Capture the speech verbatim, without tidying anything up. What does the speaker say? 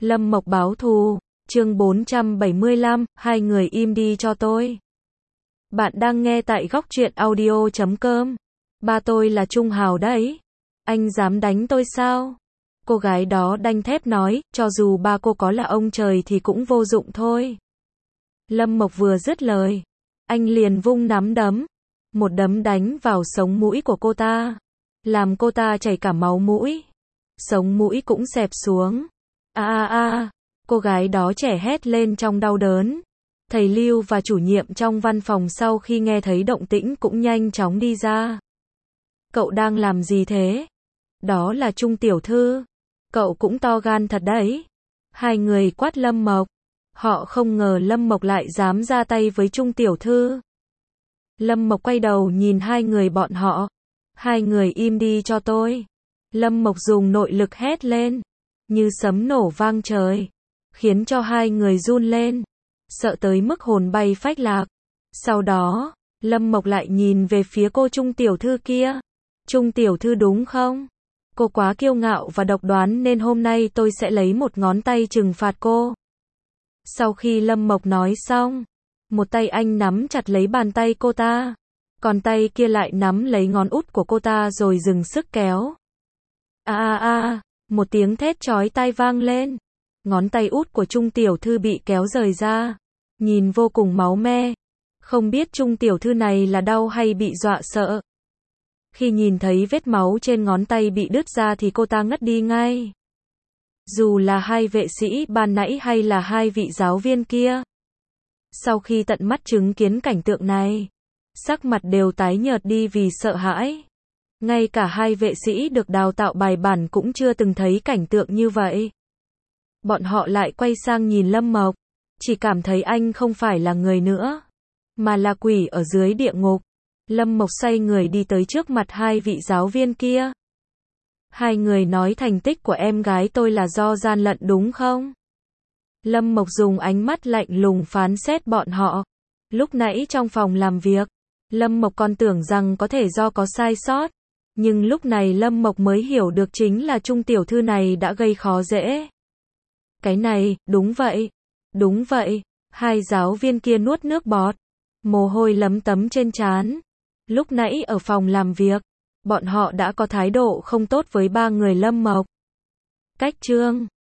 Lâm Mộc báo thù, chương bốn trăm bảy mươi lăm, hai người im đi cho tôi. Bạn đang nghe tại góc truyện audio chấm com. Ba tôi là Trung Hào đấy. Anh dám đánh tôi sao? Cô gái đó đanh thép nói, cho dù ba cô có là ông trời thì cũng vô dụng thôi. Lâm Mộc vừa dứt lời, anh liền vung nắm đấm. Một đấm đánh vào sống mũi của cô ta, làm cô ta chảy cả máu mũi. Sống mũi cũng xẹp xuống. A a a, cô gái đó trẻ hét lên trong đau đớn. Thầy Lưu và chủ nhiệm trong văn phòng sau khi nghe thấy động tĩnh cũng nhanh chóng đi ra. Cậu đang làm gì thế? Đó là Trung tiểu thư. Cậu cũng to gan thật đấy. Hai người quát Lâm Mộc. Họ không ngờ Lâm Mộc lại dám ra tay với Trung tiểu thư. Lâm Mộc quay đầu nhìn hai người bọn họ. Hai người im đi cho tôi. Lâm Mộc dùng nội lực hét lên, như sấm nổ vang trời, khiến cho hai người run lên, sợ tới mức hồn bay phách lạc. Sau đó, Lâm Mộc lại nhìn về phía cô Trung tiểu thư kia. Trung tiểu thư đúng không? Cô quá kiêu ngạo và độc đoán nên hôm nay tôi sẽ lấy một ngón tay trừng phạt cô. Sau khi Lâm Mộc nói xong, một tay anh nắm chặt lấy bàn tay cô ta, còn tay kia lại nắm lấy ngón út của cô ta rồi dừng sức kéo. A a a, một tiếng thét chói tai vang lên. Ngón tay út của Trung tiểu thư bị kéo rời ra, nhìn vô cùng máu me. Không biết Trung tiểu thư này là đau hay bị dọa sợ. Khi nhìn thấy vết máu trên ngón tay bị đứt ra thì cô ta ngất đi ngay. Dù là hai vệ sĩ ban nãy hay là hai vị giáo viên kia, sau khi tận mắt chứng kiến cảnh tượng này, sắc mặt đều tái nhợt đi vì sợ hãi. Ngay cả hai vệ sĩ được đào tạo bài bản cũng chưa từng thấy cảnh tượng như vậy. Bọn họ lại quay sang nhìn Lâm Mộc, chỉ cảm thấy anh không phải là người nữa, mà là quỷ ở dưới địa ngục. Lâm Mộc xoay người đi tới trước mặt hai vị giáo viên kia. Hai người nói thành tích của em gái tôi là do gian lận đúng không? Lâm Mộc dùng ánh mắt lạnh lùng phán xét bọn họ. Lúc nãy trong phòng làm việc, Lâm Mộc còn tưởng rằng có thể do có sai sót. Nhưng lúc này Lâm Mộc mới hiểu được chính là Trung tiểu thư này đã gây khó dễ. Cái này, đúng vậy. Đúng vậy. Hai giáo viên kia nuốt nước bọt, mồ hôi lấm tấm trên trán. Lúc nãy ở phòng làm việc, bọn họ đã có thái độ không tốt với ba người Lâm Mộc. Cách chương